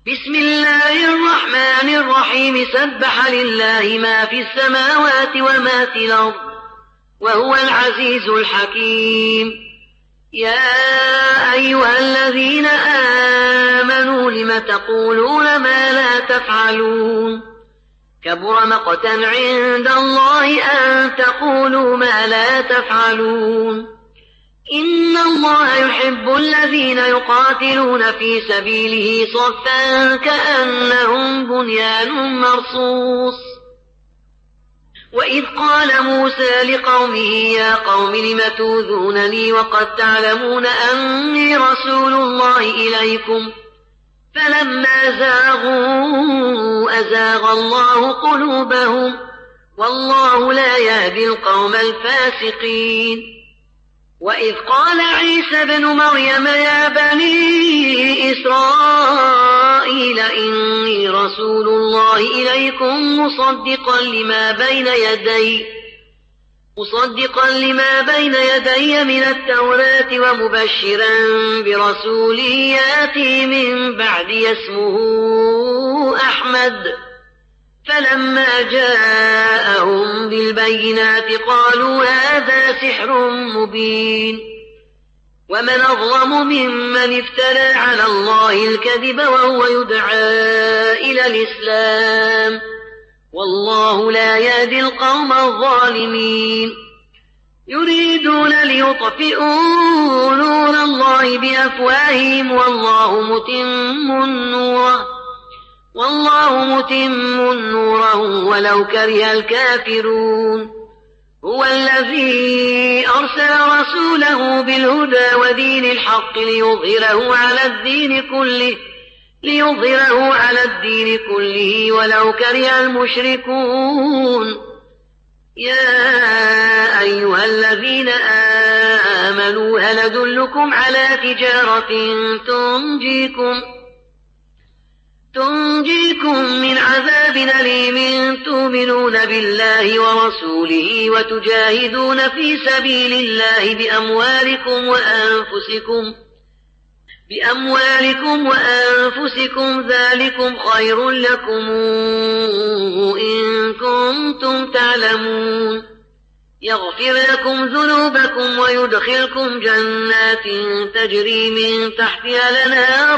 بسم الله الرحمن الرحيم سبح لله ما في السماوات وما في الأرض وهو العزيز الحكيم. يا أيها الذين آمنوا لم تقولون ما لا تفعلون كبر مقتا عند الله أن تقولوا ما لا تفعلون. إن الله يحب الذين يقاتلون في سبيله صفا كأنهم بنيان مرصوص. وإذ قال موسى لقومه يا قوم لم توذونني وقد تعلمون أني رسول الله إليكم فلما زاغوا أزاغ الله قلوبهم والله لا يهدي القوم الفاسقين. وإذ قال عيسى ابن مريم يا بني إسرائيل إني رسول الله إليكم مصدقا لما بين يدي من التوراة ومبشرا برسول يأتي من بعدي اسمه أحمد. فلما جاءهم بالبينات قالوا هذا سحر مبين. ومن أظلم ممن افترى على الله الكذب وهو يدعى إلى الإسلام والله لا يهدي القوم الظالمين. يريدون ليطفئوا نور الله بأفواههم والله متم نوره ولو كره الكافرون. هو الذي أرسل رسوله بالهدى ودين الحق ليظهره على الدين كله ولو كره المشركون. يا أيها الذين آمنوا هل أدلكم على تجارة تنجيكم من عذاب أليم تؤمنون بالله ورسوله وتجاهدون في سبيل الله بأموالكم وأنفسكم ذلكم خير لكم إن كنتم تعلمون. يغفر لكم ذنوبكم ويدخلكم جنات تجري من تحتها الأنهار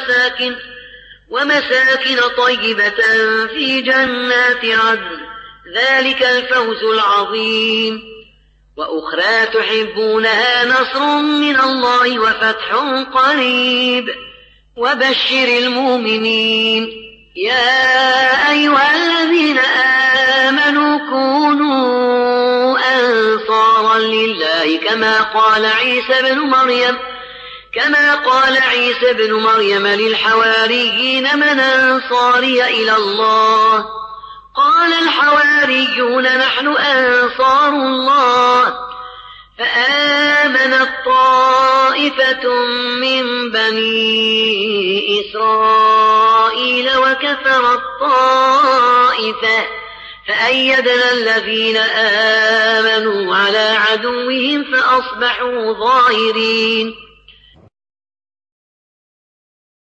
ومساكن طيبة في جنات عدن ذلك الفوز العظيم. وأخرى تحبونها نصر من الله وفتح قريب وبشر المؤمنين. يا أيها الذين آمنوا كونوا أنصارا لله كما قال عيسى بن مريم للحواريين من أنصاري إلى الله قال الحواريون نحن أنصار الله. فآمنت طائفة من بني إسرائيل وكفرت طائفة فأيدنا الذين آمنوا على عدوهم فأصبحوا ظاهرين.